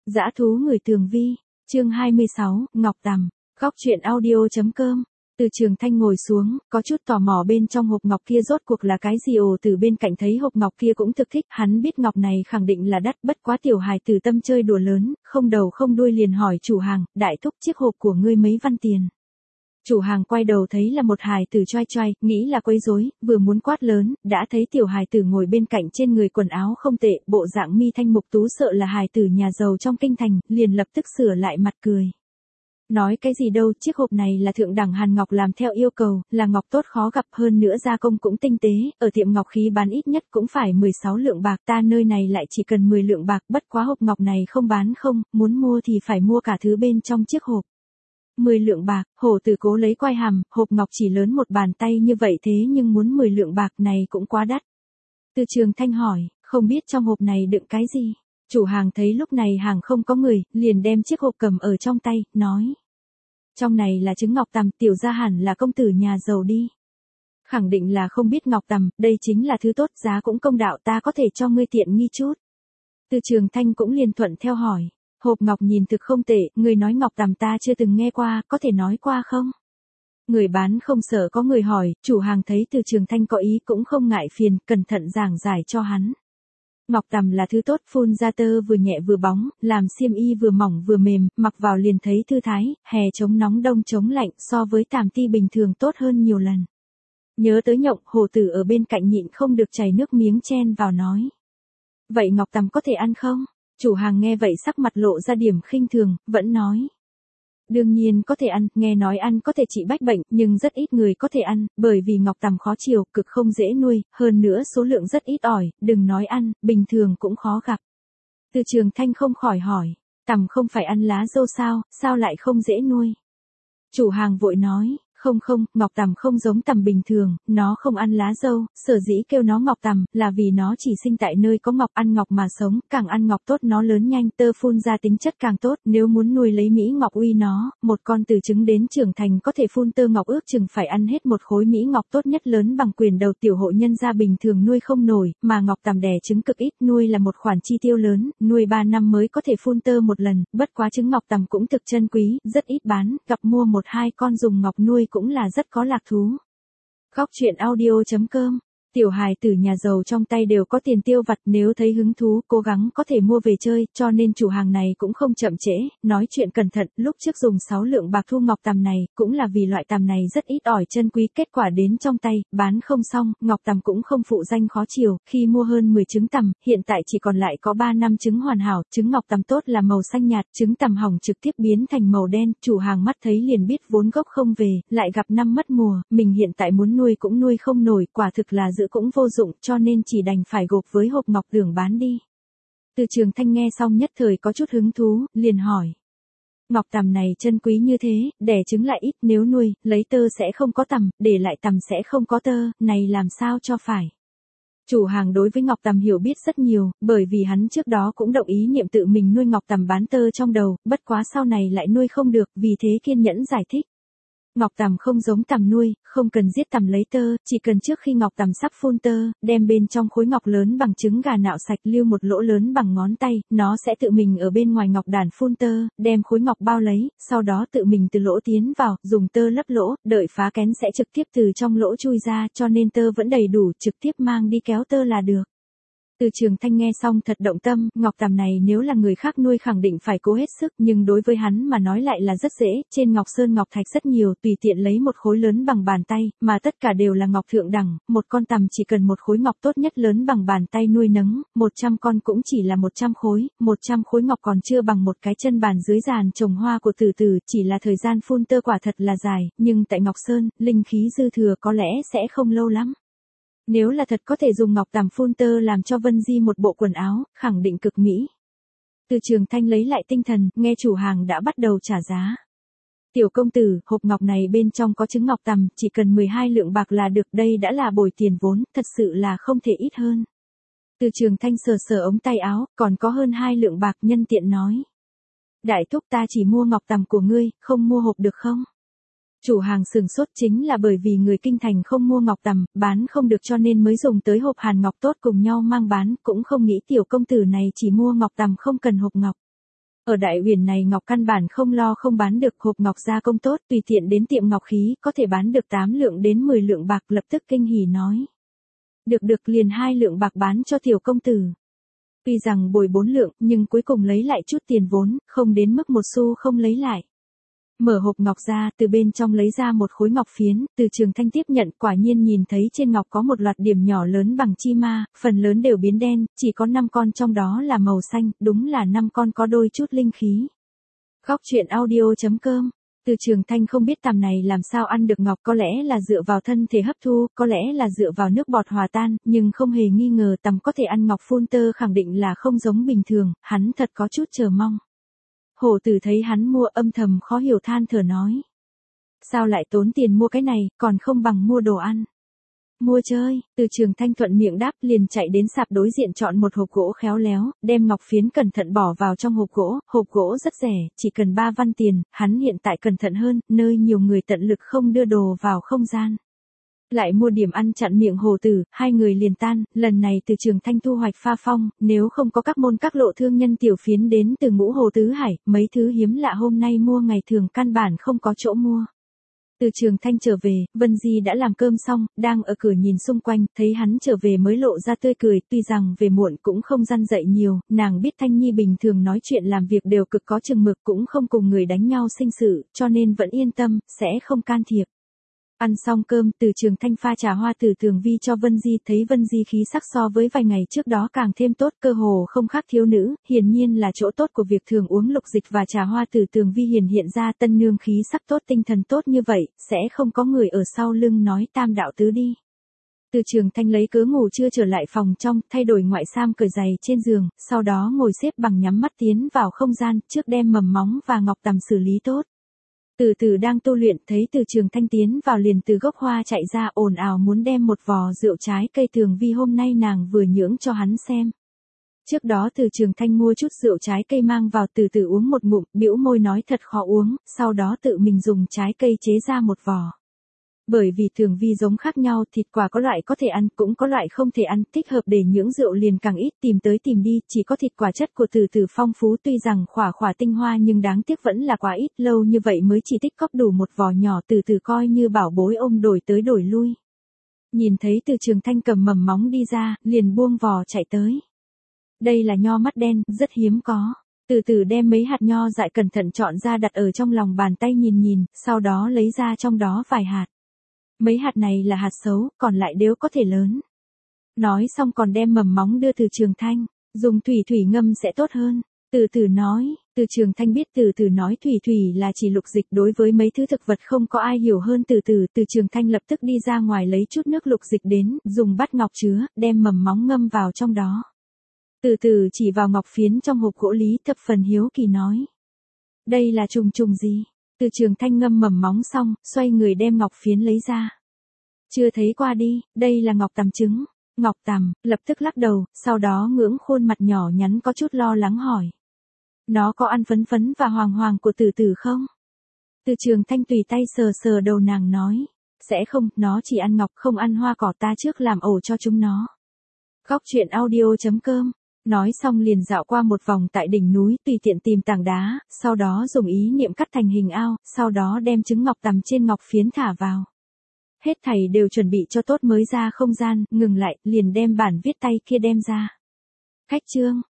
Dã thú người tường vi, chương 26, Ngọc Tằm, góc truyện audio.com. Từ Trường Thanh ngồi xuống, có chút tò mò bên trong hộp ngọc kia rốt cuộc là cái gì. Từ bên cạnh thấy hộp ngọc kia cũng thực thích, hắn biết ngọc này khẳng định là đắt, bất quá tiểu hài tử tâm chơi đùa lớn, không đầu không đuôi liền hỏi chủ hàng, đại thúc chiếc hộp của ngươi mấy văn tiền. Chủ hàng quay đầu thấy là một hài tử choai choai, nghĩ là quấy rối, vừa muốn quát lớn, đã thấy tiểu hài tử ngồi bên cạnh trên người quần áo không tệ, bộ dạng mi thanh mục tú sợ là hài tử nhà giàu trong kinh thành, liền lập tức sửa lại mặt cười. Nói cái gì đâu, chiếc hộp này là thượng đẳng hàn ngọc làm theo yêu cầu, là ngọc tốt khó gặp, hơn nữa gia công cũng tinh tế, ở tiệm ngọc khí bán ít nhất cũng phải 16 lượng bạc, ta nơi này lại chỉ cần 10 lượng bạc, bất quá hộp ngọc này không bán không, muốn mua thì phải mua cả thứ bên trong chiếc hộp. 10 lượng bạc, hổ tử cố lấy quai hàm, hộp ngọc chỉ lớn một bàn tay như vậy thế nhưng muốn 10 lượng bạc này cũng quá đắt. Từ Trường Thanh hỏi, không biết trong hộp này đựng cái gì? Chủ hàng thấy lúc này hàng không có người, liền đem chiếc hộp cầm ở trong tay, nói. Trong này là trứng ngọc tằm, tiểu gia hẳn là công tử nhà giàu đi. Khẳng định là không biết ngọc tằm, đây chính là thứ tốt, giá cũng công đạo, ta có thể cho ngươi tiện nghi chút. Từ Trường Thanh cũng liền thuận theo hỏi. Hộp ngọc nhìn thực không tệ, người nói ngọc tằm ta chưa từng nghe qua, có thể nói qua không? Người bán không sợ có người hỏi, chủ hàng thấy Từ Trường Thanh có ý cũng không ngại phiền, cẩn thận giảng giải cho hắn. Ngọc tằm là thứ tốt, phun ra tơ vừa nhẹ vừa bóng, làm xiêm y vừa mỏng vừa mềm, mặc vào liền thấy thư thái, hè chống nóng đông chống lạnh, so với tàm ti bình thường tốt hơn nhiều lần. Nhớ tới Nhộng, hổ tử ở bên cạnh nhịn không được chảy nước miếng chen vào nói. Vậy ngọc tằm có thể ăn không? Chủ hàng nghe vậy sắc mặt lộ ra điểm khinh thường, vẫn nói. Đương nhiên có thể ăn, nghe nói ăn có thể trị bách bệnh, nhưng rất ít người có thể ăn, bởi vì ngọc tằm khó chiều, cực không dễ nuôi, hơn nữa số lượng rất ít ỏi, đừng nói ăn, bình thường cũng khó gặp. Từ Trường Thanh không khỏi hỏi, tằm không phải ăn lá dâu sao lại không dễ nuôi? Chủ hàng vội nói. Không, ngọc tằm không giống tằm bình thường, nó không ăn lá dâu, sở dĩ kêu nó ngọc tằm, là vì nó chỉ sinh tại nơi có ngọc, ăn ngọc mà sống, càng ăn ngọc tốt nó lớn nhanh, tơ phun ra tính chất càng tốt, nếu muốn nuôi lấy Mỹ ngọc uy nó, một con từ trứng đến trưởng thành có thể phun tơ ngọc ước chừng phải ăn hết một khối Mỹ ngọc tốt nhất lớn bằng quyền đầu, tiểu hộ nhân gia bình thường nuôi không nổi, mà ngọc tằm đẻ trứng cực ít, nuôi là một khoản chi tiêu lớn, nuôi 3 năm mới có thể phun tơ một lần, bất quá trứng ngọc tằm cũng thực chân quý, rất ít bán, gặp mua 1-2 con dùng ngọc nuôi cũng là rất có lạc thú. Góc truyện audio.com. Tiểu hài tử nhà giàu trong tay đều có tiền tiêu vặt, nếu thấy hứng thú cố gắng có thể mua về chơi, cho nên chủ hàng này cũng không chậm trễ, nói chuyện cẩn thận, lúc trước dùng 6 lượng bạc thu ngọc tằm này, cũng là vì loại tằm này rất ít ỏi chân quý, kết quả đến trong tay, bán không xong, ngọc tằm cũng không phụ danh khó chiều, khi mua hơn 10 trứng tằm, hiện tại chỉ còn lại có 3 năm trứng hoàn hảo, trứng ngọc tằm tốt là màu xanh nhạt, trứng tằm hỏng trực tiếp biến thành màu đen, chủ hàng mắt thấy liền biết vốn gốc không về, lại gặp năm mất mùa, mình hiện tại muốn nuôi cũng nuôi không nổi, quả thực là giữ cũng vô dụng, cho nên chỉ đành phải gộp với hộp ngọc tưởng bán đi. Từ Trường Thanh nghe xong nhất thời có chút hứng thú, liền hỏi. Ngọc tằm này chân quý như thế, đẻ trứng lại ít, nếu nuôi, lấy tơ sẽ không có tằm, để lại tằm sẽ không có tơ, này làm sao cho phải. Chủ hàng đối với ngọc tằm hiểu biết rất nhiều, bởi vì hắn trước đó cũng động ý niệm tự mình nuôi ngọc tằm bán tơ trong đầu, bất quá sau này lại nuôi không được, vì thế kiên nhẫn giải thích. Ngọc tằm không giống tằm nuôi, không cần giết tằm lấy tơ, chỉ cần trước khi ngọc tằm sắp phun tơ, đem bên trong khối ngọc lớn bằng trứng gà nạo sạch lưu một lỗ lớn bằng ngón tay, nó sẽ tự mình ở bên ngoài ngọc đàn phun tơ, đem khối ngọc bao lấy, sau đó tự mình từ lỗ tiến vào, dùng tơ lấp lỗ, đợi phá kén sẽ trực tiếp từ trong lỗ chui ra, cho nên tơ vẫn đầy đủ, trực tiếp mang đi kéo tơ là được. Từ Trường Thanh nghe xong thật động tâm, ngọc tằm này nếu là người khác nuôi khẳng định phải cố hết sức, nhưng đối với hắn mà nói lại là rất dễ, trên ngọc sơn ngọc thạch rất nhiều, tùy tiện lấy một khối lớn bằng bàn tay, mà tất cả đều là ngọc thượng đẳng, một con tằm chỉ cần một khối ngọc tốt nhất lớn bằng bàn tay nuôi nấng, 100 con cũng chỉ là 100 khối, 100 khối ngọc còn chưa bằng một cái chân bàn dưới giàn trồng hoa của Tử Tử, chỉ là thời gian phun tơ quả thật là dài, nhưng tại Ngọc Sơn, linh khí dư thừa có lẽ sẽ không lâu lắm. Nếu là thật có thể dùng ngọc tằm phun tơ làm cho Vân Di một bộ quần áo, khẳng định cực mỹ. Từ Trường Thanh lấy lại tinh thần, nghe chủ hàng đã bắt đầu trả giá. Tiểu công tử, hộp ngọc này bên trong có trứng ngọc tằm, chỉ cần 12 lượng bạc là được, đây đã là bồi tiền vốn, thật sự là không thể ít hơn. Từ Trường Thanh sờ sờ ống tay áo, còn có hơn 2 lượng bạc, nhân tiện nói. Đại thúc, ta chỉ mua ngọc tằm của ngươi, không mua hộp được không? Chủ hàng sừng sốt, chính là bởi vì người kinh thành không mua ngọc tằm, bán không được cho nên mới dùng tới hộp hàn ngọc tốt cùng nhau mang bán, cũng không nghĩ tiểu công tử này chỉ mua ngọc tằm không cần hộp ngọc. Ở Đại Uyển này ngọc căn bản không lo không bán được, hộp ngọc gia công tốt, tùy tiện đến tiệm ngọc khí có thể bán được 8 lượng đến 10 lượng bạc, lập tức kinh hỉ nói. Được liền 2 lượng bạc bán cho tiểu công tử. Tuy rằng bồi 4 lượng, nhưng cuối cùng lấy lại chút tiền vốn, không đến mức một xu không lấy lại. Mở hộp ngọc ra, từ bên trong lấy ra một khối ngọc phiến, Từ Trường Thanh tiếp nhận, quả nhiên nhìn thấy trên ngọc có một loạt điểm nhỏ lớn bằng chi ma, phần lớn đều biến đen, chỉ có 5 con trong đó là màu xanh, đúng là 5 con có đôi chút linh khí. Góc truyện audio.com. Từ Trường Thanh không biết tằm này làm sao ăn được ngọc, có lẽ là dựa vào thân thể hấp thu, có lẽ là dựa vào nước bọt hòa tan, nhưng không hề nghi ngờ tằm có thể ăn ngọc phun tơ khẳng định là không giống bình thường, hắn thật có chút chờ mong. Hổ tử thấy hắn mua âm thầm khó hiểu than thở nói. Sao lại tốn tiền mua cái này, còn không bằng mua đồ ăn. Mua chơi, Từ Trường Thanh thuận miệng đáp, liền chạy đến sạp đối diện chọn một hộp gỗ khéo léo, đem ngọc phiến cẩn thận bỏ vào trong hộp gỗ rất rẻ, chỉ cần 3 văn tiền, hắn hiện tại cẩn thận hơn, nơi nhiều người tận lực không đưa đồ vào không gian. Lại mua điểm ăn chặn miệng Hồ Tử, hai người liền tan, lần này Từ Trường Thanh thu hoạch pha phong, nếu không có các môn các lộ thương nhân tiểu phiến đến từ Ngũ Hồ Tứ Hải, mấy thứ hiếm lạ hôm nay mua ngày thường căn bản không có chỗ mua. Từ Trường Thanh trở về, Vân Di đã làm cơm xong, đang ở cửa nhìn xung quanh, thấy hắn trở về mới lộ ra tươi cười, tuy rằng về muộn cũng không răn dậy nhiều, nàng biết Thanh Nhi bình thường nói chuyện làm việc đều cực có chừng mực, cũng không cùng người đánh nhau sinh sự, cho nên vẫn yên tâm, sẽ không can thiệp. Ăn xong cơm, Từ Trường Thanh pha trà hoa từ tường vi cho Vân Di, thấy Vân Di khí sắc so với vài ngày trước đó càng thêm tốt, cơ hồ không khác thiếu nữ, hiển nhiên là chỗ tốt của việc thường uống lục dịch và trà hoa từ tường vi hiện ra, tân nương khí sắc tốt, tinh thần tốt như vậy, sẽ không có người ở sau lưng nói tam đạo tứ đi. Từ Trường Thanh lấy cớ ngủ chưa trở lại phòng trong, thay đổi ngoại sam cởi giày trên giường, sau đó ngồi xếp bằng nhắm mắt tiến vào không gian, trước đem mầm móng và ngọc tằm xử lý tốt. Từ từ đang tu luyện, thấy Từ Trường Thanh tiến vào liền từ gốc hoa chạy ra, ồn ào muốn đem một vò rượu trái cây tường vi hôm nay nàng vừa nhưỡng cho hắn xem. Trước đó Từ Trường Thanh mua chút rượu trái cây mang vào, từ từ uống một ngụm, bĩu môi nói thật khó uống, sau đó tự mình dùng trái cây chế ra một vò. Bởi vì tường vi giống khác nhau, thịt quả có loại có thể ăn, cũng có loại không thể ăn, thích hợp để nhưỡng rượu liền càng ít, tìm tới tìm đi, chỉ có thịt quả chất của từ từ phong phú, tuy rằng khỏa tinh hoa nhưng đáng tiếc vẫn là quá ít, lâu như vậy mới chỉ tích cóp đủ một vò nhỏ, từ từ coi như bảo bối ôm đổi tới đổi lui. Nhìn thấy Từ Trường Thanh cầm mầm móng đi ra, liền buông vò chạy tới. Đây là nho mắt đen, rất hiếm có. Từ từ đem mấy hạt nho dại cẩn thận chọn ra đặt ở trong lòng bàn tay nhìn, sau đó lấy ra trong đó vài hạt. Mấy hạt này là hạt xấu, còn lại đều có thể lớn. Nói xong còn đem mầm móng đưa Từ Trường Thanh, dùng thủy ngâm sẽ tốt hơn. Từ từ nói, Từ Trường Thanh biết từ từ nói thủy là chỉ lục dịch, đối với mấy thứ thực vật không có ai hiểu hơn từ Trường Thanh lập tức đi ra ngoài lấy chút nước lục dịch đến, dùng bát ngọc chứa, đem mầm móng ngâm vào trong đó. Từ từ chỉ vào ngọc phiến trong hộp gỗ lý, thập phần hiếu kỳ nói. Đây là trùng gì? Từ Trường Thanh ngâm mầm móng xong, xoay người đem ngọc phiến lấy ra. Chưa thấy qua đi, đây là ngọc tằm trứng. Ngọc tằm, lập tức lắc đầu, sau đó ngưỡng khuôn mặt nhỏ nhắn có chút lo lắng hỏi. Nó có ăn phấn và hoàng của từ từ không? Từ Trường Thanh tùy tay sờ đầu nàng nói. Sẽ không, nó chỉ ăn ngọc không ăn hoa cỏ, ta trước làm ổ cho chúng nó. Góc truyện audio.com. Nói xong liền dạo qua một vòng tại đỉnh núi, tùy tiện tìm tảng đá, sau đó dùng ý niệm cắt thành hình ao, sau đó đem trứng ngọc tằm trên ngọc phiến thả vào. Hết thảy đều chuẩn bị cho tốt mới ra không gian, ngừng lại, liền đem bản viết tay kia đem ra. Khách chương.